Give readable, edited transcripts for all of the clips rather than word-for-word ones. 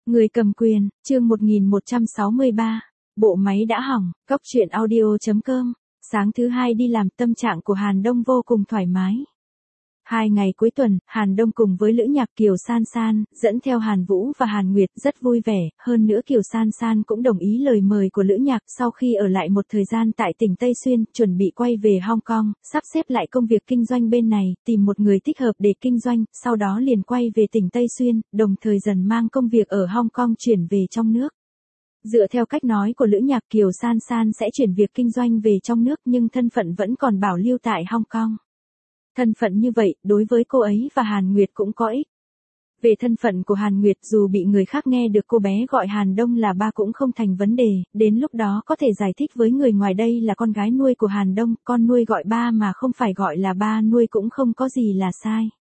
Người cầm quyền, chương 1163. Bộ máy đã hỏng, Cóc truyện audio.com. Sáng thứ hai đi làm, tâm trạng của Hàn Đông vô cùng thoải mái. 2 ngày cuối tuần, Hàn Đông cùng với Lữ Nhạc Kiều San San, dẫn theo Hàn Vũ và Hàn Nguyệt rất vui vẻ, hơn nữa Kiều San San cũng đồng ý lời mời của Lữ Nhạc sau khi ở lại một thời gian tại tỉnh Tây Xuyên, chuẩn bị quay về Hong Kong, sắp xếp lại công việc kinh doanh bên này, tìm một người thích hợp để kinh doanh, sau đó liền quay về tỉnh Tây Xuyên, đồng thời dần mang công việc ở Hong Kong chuyển về trong nước. Dựa theo cách nói của Lữ Nhạc, Kiều San San sẽ chuyển việc kinh doanh về trong nước nhưng thân phận vẫn còn bảo lưu tại Hong Kong. Thân phận như vậy, đối với cô ấy và Hàn Nguyệt cũng có ích. Về thân phận của Hàn Nguyệt, dù bị người khác nghe được cô bé gọi Hàn Đông là ba cũng không thành vấn đề, đến lúc đó có thể giải thích với người ngoài đây là con gái nuôi của Hàn Đông, con nuôi gọi ba mà không phải gọi là ba nuôi cũng không có gì là sai.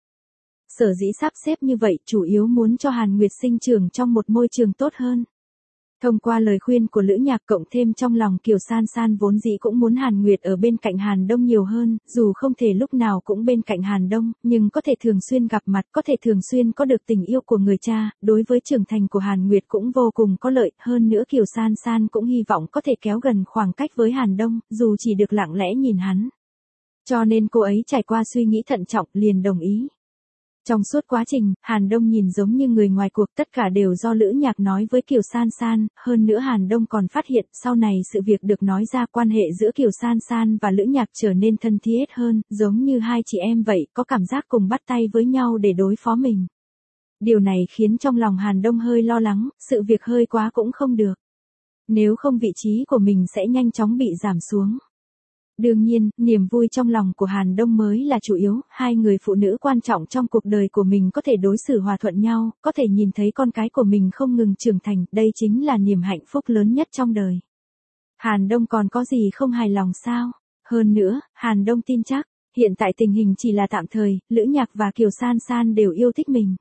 Sở dĩ sắp xếp như vậy, chủ yếu muốn cho Hàn Nguyệt sinh trưởng trong một môi trường tốt hơn. Thông qua lời khuyên của Lữ Nhạc cộng thêm trong lòng Kiều San San vốn dĩ cũng muốn Hàn Nguyệt ở bên cạnh Hàn Đông nhiều hơn, dù không thể lúc nào cũng bên cạnh Hàn Đông, nhưng có thể thường xuyên gặp mặt, có thể thường xuyên có được tình yêu của người cha, đối với trưởng thành của Hàn Nguyệt cũng vô cùng có lợi, hơn nữa Kiều San San cũng hy vọng có thể kéo gần khoảng cách với Hàn Đông, dù chỉ được lặng lẽ nhìn hắn. Cho nên cô ấy trải qua suy nghĩ thận trọng liền đồng ý. Trong suốt quá trình, Hàn Đông nhìn giống như người ngoài cuộc, tất cả đều do Lữ Nhạc nói với Kiều San San, hơn nữa Hàn Đông còn phát hiện, sau này sự việc được nói ra quan hệ giữa Kiều San San và Lữ Nhạc trở nên thân thiết hơn, giống như hai chị em vậy, có cảm giác cùng bắt tay với nhau để đối phó mình. Điều này khiến trong lòng Hàn Đông hơi lo lắng, sự việc hơi quá cũng không được. Nếu không vị trí của mình sẽ nhanh chóng bị giảm xuống. Đương nhiên, niềm vui trong lòng của Hàn Đông mới là chủ yếu, hai người phụ nữ quan trọng trong cuộc đời của mình có thể đối xử hòa thuận nhau, có thể nhìn thấy con cái của mình không ngừng trưởng thành, đây chính là niềm hạnh phúc lớn nhất trong đời. Hàn Đông còn có gì không hài lòng sao? Hơn nữa, Hàn Đông tin chắc, hiện tại tình hình chỉ là tạm thời, Lữ Nhạc và Kiều San San đều yêu thích mình.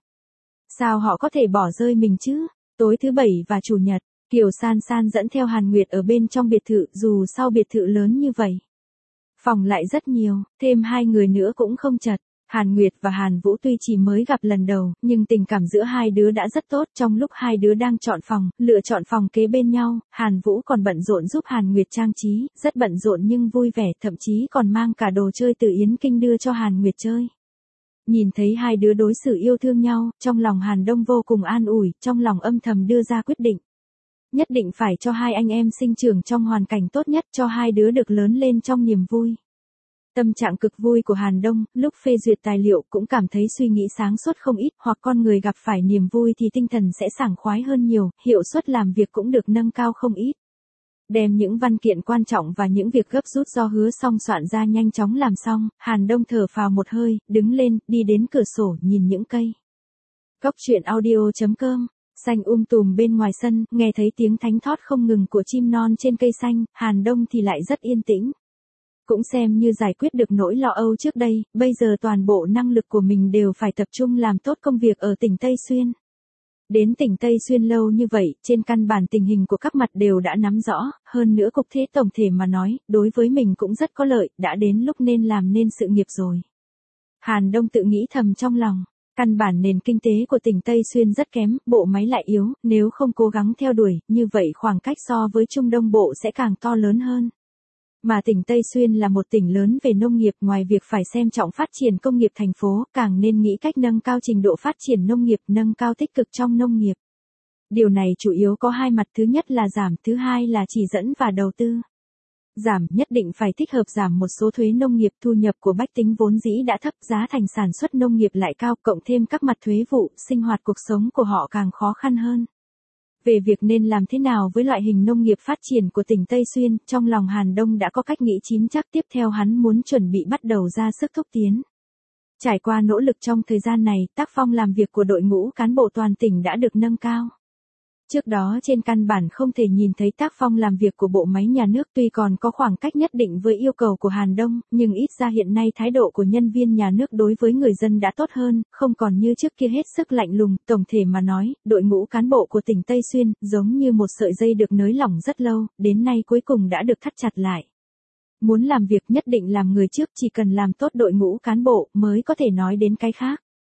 Sao họ có thể bỏ rơi mình chứ? Tối thứ Bảy và Chủ nhật, Kiều San San dẫn theo Hàn Nguyệt ở bên trong biệt thự, dù sau biệt thự lớn như vậy. Phòng lại rất nhiều, thêm hai người nữa cũng không chật. Hàn Nguyệt và Hàn Vũ tuy chỉ mới gặp lần đầu, nhưng tình cảm giữa hai đứa đã rất tốt. Trong lúc hai đứa đang chọn phòng, lựa chọn phòng kế bên nhau, Hàn Vũ còn bận rộn giúp Hàn Nguyệt trang trí, rất bận rộn nhưng vui vẻ, thậm chí còn mang cả đồ chơi từ Yến Kinh đưa cho Hàn Nguyệt chơi. Nhìn thấy hai đứa đối xử yêu thương nhau, trong lòng Hàn Đông vô cùng an ủi, trong lòng âm thầm đưa ra quyết định. Nhất định phải cho hai anh em sinh trưởng trong hoàn cảnh tốt nhất, cho hai đứa được lớn lên trong niềm vui. Tâm trạng cực vui của Hàn Đông, lúc phê duyệt tài liệu cũng cảm thấy suy nghĩ sáng suốt không ít, hoặc con người gặp phải niềm vui thì tinh thần sẽ sảng khoái hơn nhiều, hiệu suất làm việc cũng được nâng cao không ít. Đem những văn kiện quan trọng và những việc gấp rút do Hứa Song soạn ra nhanh chóng làm xong, Hàn Đông thở phào một hơi, đứng lên, đi đến cửa sổ, nhìn những cây. Cóc truyện audio.com. Xanh tùm bên ngoài sân, nghe thấy tiếng thánh thót không ngừng của chim non trên cây xanh, Hàn Đông thì lại rất yên tĩnh. Cũng xem như giải quyết được nỗi lo âu trước đây, bây giờ toàn bộ năng lực của mình đều phải tập trung làm tốt công việc ở tỉnh Tây Xuyên. Đến tỉnh Tây Xuyên lâu như vậy, trên căn bản tình hình của các mặt đều đã nắm rõ, hơn nữa cục thế tổng thể mà nói, đối với mình cũng rất có lợi, đã đến lúc nên làm nên sự nghiệp rồi. Hàn Đông tự nghĩ thầm trong lòng. Căn bản nền kinh tế của tỉnh Tây Xuyên rất kém, bộ máy lại yếu, nếu không cố gắng theo đuổi, như vậy khoảng cách so với Trung Đông Bộ sẽ càng to lớn hơn. Mà tỉnh Tây Xuyên là một tỉnh lớn về nông nghiệp, ngoài việc phải xem trọng phát triển công nghiệp thành phố, càng nên nghĩ cách nâng cao trình độ phát triển nông nghiệp, nâng cao tích cực trong nông nghiệp. Điều này chủ yếu có hai mặt, thứ nhất là giảm, thứ hai là chỉ dẫn và đầu tư. Giảm, nhất định phải thích hợp giảm một số thuế nông nghiệp, thu nhập của bách tính vốn dĩ đã thấp, giá thành sản xuất nông nghiệp lại cao, cộng thêm các mặt thuế vụ, sinh hoạt cuộc sống của họ càng khó khăn hơn. Về việc nên làm thế nào với loại hình nông nghiệp phát triển của tỉnh Tây Xuyên, trong lòng Hàn Đông đã có cách nghĩ chín chắc, tiếp theo hắn muốn chuẩn bị bắt đầu ra sức thúc tiến. Trải qua nỗ lực trong thời gian này, tác phong làm việc của đội ngũ cán bộ toàn tỉnh đã được nâng cao. Trước đó trên căn bản không thể nhìn thấy tác phong làm việc của bộ máy nhà nước, tuy còn có khoảng cách nhất định với yêu cầu của Hàn Đông, nhưng ít ra hiện nay thái độ của nhân viên nhà nước đối với người dân đã tốt hơn, không còn như trước kia hết sức lạnh lùng. Tổng thể mà nói, đội ngũ cán bộ của tỉnh Tây Xuyên, giống như một sợi dây được nới lỏng rất lâu, đến nay cuối cùng đã được thắt chặt lại. Muốn làm việc nhất định làm người trước, chỉ cần làm tốt đội ngũ cán bộ, mới có thể nói đến cái khác.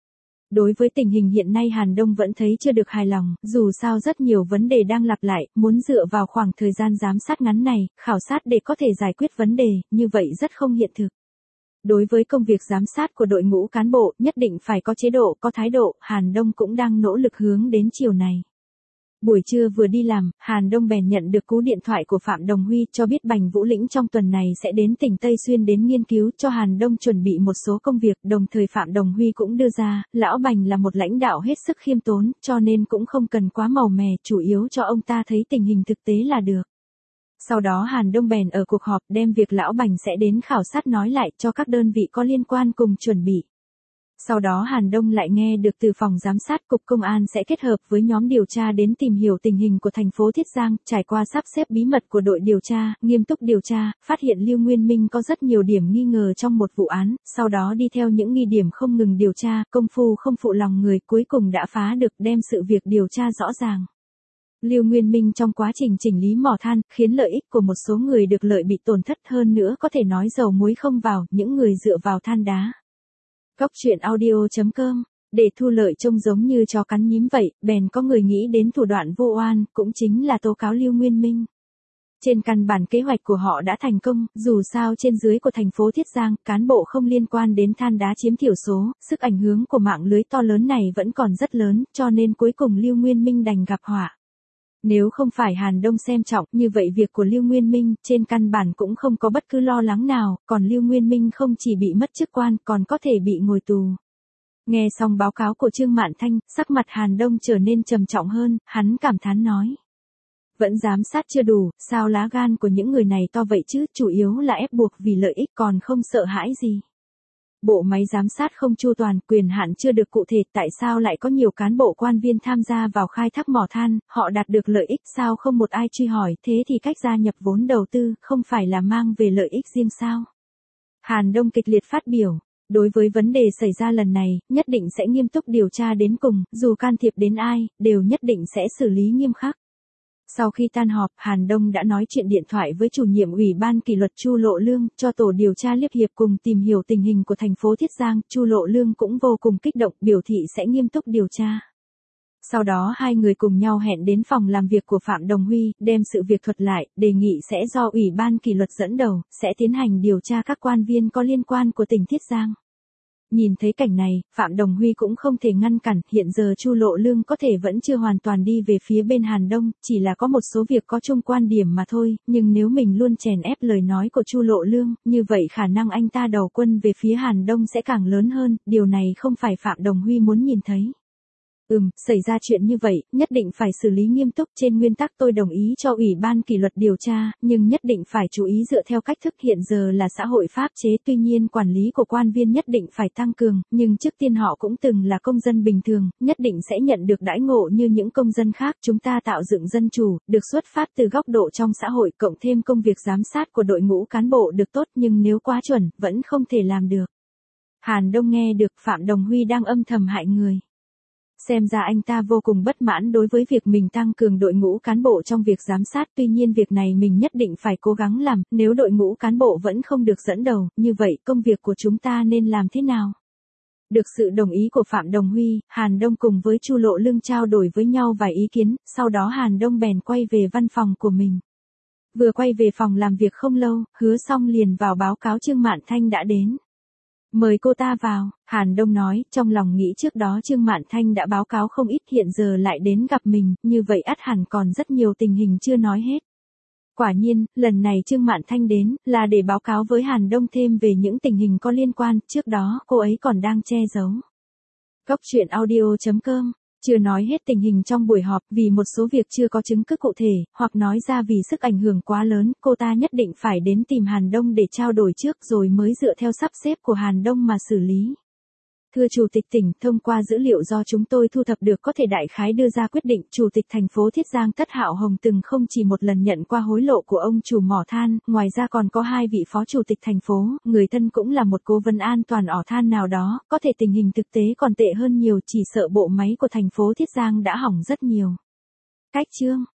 Đối với tình hình hiện nay Hàn Đông vẫn thấy chưa được hài lòng, dù sao rất nhiều vấn đề đang lặp lại, muốn dựa vào khoảng thời gian giám sát ngắn này, khảo sát để có thể giải quyết vấn đề, như vậy rất không hiện thực. Đối với công việc giám sát của đội ngũ cán bộ, nhất định phải có chế độ, có thái độ, Hàn Đông cũng đang nỗ lực hướng đến chiều này. Buổi trưa vừa đi làm, Hàn Đông bèn nhận được cú điện thoại của Phạm Đồng Huy cho biết Bành Vũ Lĩnh trong tuần này sẽ đến tỉnh Tây Xuyên đến nghiên cứu cho Hàn Đông chuẩn bị một số công việc, đồng thời Phạm Đồng Huy cũng đưa ra, Lão Bành là một lãnh đạo hết sức khiêm tốn, cho nên cũng không cần quá màu mè, chủ yếu cho ông ta thấy tình hình thực tế là được. Sau đó Hàn Đông bèn ở cuộc họp đem việc Lão Bành sẽ đến khảo sát nói lại cho các đơn vị có liên quan cùng chuẩn bị. Sau đó Hàn Đông lại nghe được từ phòng giám sát Cục Công an sẽ kết hợp với nhóm điều tra đến tìm hiểu tình hình của thành phố Thiết Giang, trải qua sắp xếp bí mật của đội điều tra, nghiêm túc điều tra, phát hiện Lưu Nguyên Minh có rất nhiều điểm nghi ngờ trong một vụ án, sau đó đi theo những nghi điểm không ngừng điều tra, công phu không phụ lòng người, cuối cùng đã phá được đem sự việc điều tra rõ ràng. Lưu Nguyên Minh trong quá trình chỉnh lý mỏ than, khiến lợi ích của một số người được lợi bị tổn thất hơn nữa có thể nói dầu muối không vào, những người dựa vào than đá. Góc truyện audio.com, để thu lợi trông giống như chó cắn nhím vậy, bèn có người nghĩ đến thủ đoạn vô oan, cũng chính là tố cáo Lưu Nguyên Minh. Trên căn bản kế hoạch của họ đã thành công, dù sao trên dưới của thành phố Thiết Giang, cán bộ không liên quan đến than đá chiếm thiểu số, sức ảnh hưởng của mạng lưới to lớn này vẫn còn rất lớn, cho nên cuối cùng Lưu Nguyên Minh đành gặp họa. Nếu không phải Hàn Đông xem trọng, như vậy việc của Lưu Nguyên Minh, trên căn bản cũng không có bất cứ lo lắng nào, còn Lưu Nguyên Minh không chỉ bị mất chức quan, còn có thể bị ngồi tù. Nghe xong báo cáo của Trương Mạn Thanh, sắc mặt Hàn Đông trở nên trầm trọng hơn, hắn cảm thán nói. Vẫn giám sát chưa đủ, sao lá gan của những người này to vậy chứ, chủ yếu là ép buộc vì lợi ích còn không sợ hãi gì. Bộ máy giám sát không chu toàn, quyền hạn chưa được cụ thể, tại sao lại có nhiều cán bộ quan viên tham gia vào khai thác mỏ than, họ đạt được lợi ích sao không một ai truy hỏi, thế thì cách gia nhập vốn đầu tư, không phải là mang về lợi ích riêng sao? Hàn Đông kịch liệt phát biểu, đối với vấn đề xảy ra lần này, nhất định sẽ nghiêm túc điều tra đến cùng, dù can thiệp đến ai, đều nhất định sẽ xử lý nghiêm khắc. Sau khi tan họp, Hàn Đông đã nói chuyện điện thoại với chủ nhiệm Ủy ban kỷ luật Chu Lộ Lương, cho tổ điều tra Liệp Hiệp cùng tìm hiểu tình hình của thành phố Thiết Giang, Chu Lộ Lương cũng vô cùng kích động, biểu thị sẽ nghiêm túc điều tra. Sau đó hai người cùng nhau hẹn đến phòng làm việc của Phạm Đồng Huy, đem sự việc thuật lại, đề nghị sẽ do Ủy ban kỷ luật dẫn đầu, sẽ tiến hành điều tra các quan viên có liên quan của tỉnh Thiết Giang. Nhìn thấy cảnh này, Phạm Đồng Huy cũng không thể ngăn cản, hiện giờ Chu Lộ Lương có thể vẫn chưa hoàn toàn đi về phía bên Hàn Đông, chỉ là có một số việc có chung quan điểm mà thôi, nhưng nếu mình luôn chèn ép lời nói của Chu Lộ Lương, như vậy khả năng anh ta đầu quân về phía Hàn Đông sẽ càng lớn hơn, điều này không phải Phạm Đồng Huy muốn nhìn thấy. Xảy ra chuyện như vậy, nhất định phải xử lý nghiêm túc, trên nguyên tắc tôi đồng ý cho Ủy ban kỷ luật điều tra, nhưng nhất định phải chú ý dựa theo cách thức hiện giờ là xã hội pháp chế, tuy nhiên quản lý của quan viên nhất định phải tăng cường, nhưng trước tiên họ cũng từng là công dân bình thường, nhất định sẽ nhận được đãi ngộ như những công dân khác, chúng ta tạo dựng dân chủ, được xuất phát từ góc độ trong xã hội, cộng thêm công việc giám sát của đội ngũ cán bộ được tốt, nhưng nếu quá chuẩn, vẫn không thể làm được. Hàn Đông nghe được Phạm Đồng Huy đang âm thầm hại người. Xem ra anh ta vô cùng bất mãn đối với việc mình tăng cường đội ngũ cán bộ trong việc giám sát, tuy nhiên việc này mình nhất định phải cố gắng làm, nếu đội ngũ cán bộ vẫn không được dẫn đầu, như vậy công việc của chúng ta nên làm thế nào? Được sự đồng ý của Phạm Đồng Huy, Hàn Đông cùng với Chu Lộ Lương trao đổi với nhau vài ý kiến, sau đó Hàn Đông bèn quay về văn phòng của mình. Vừa quay về phòng làm việc không lâu, Hứa Song liền vào báo cáo Trương Mạn Thanh đã đến. Mời cô ta vào, Hàn Đông nói, trong lòng nghĩ trước đó Trương Mạn Thanh đã báo cáo không ít, hiện giờ lại đến gặp mình, như vậy ắt hẳn còn rất nhiều tình hình chưa nói hết. Quả nhiên, lần này Trương Mạn Thanh đến, là để báo cáo với Hàn Đông thêm về những tình hình có liên quan, trước đó cô ấy còn đang che giấu. Góc truyện audio.com, chưa nói hết tình hình trong buổi họp, vì một số việc chưa có chứng cứ cụ thể, hoặc nói ra vì sức ảnh hưởng quá lớn, cô ta nhất định phải đến tìm Hàn Đông để trao đổi trước rồi mới dựa theo sắp xếp của Hàn Đông mà xử lý. Thưa Chủ tịch tỉnh, thông qua dữ liệu do chúng tôi thu thập được có thể đại khái đưa ra quyết định, Chủ tịch thành phố Thiết Giang Tất Hạo Hồng từng không chỉ một lần nhận qua hối lộ của ông chủ mỏ than, ngoài ra còn có 2 vị phó chủ tịch thành phố, người thân cũng là một cố vấn an toàn ỏ than nào đó, có thể tình hình thực tế còn tệ hơn nhiều, chỉ sợ bộ máy của thành phố Thiết Giang đã hỏng rất nhiều. Cách chương